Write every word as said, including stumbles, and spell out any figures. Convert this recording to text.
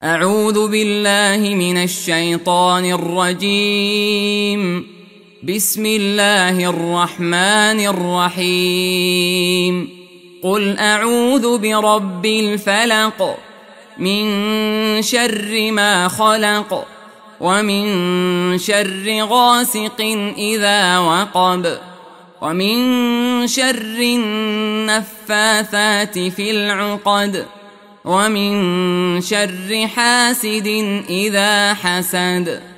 أعوذ بالله من الشيطان الرجيم. بسم الله الرحمن الرحيم. قل أعوذ برب الفلق من شر ما خلق ومن شر غاسق إذا وقب ومن شر النفاثات في العقد ومن شر حاسد إذا حسد.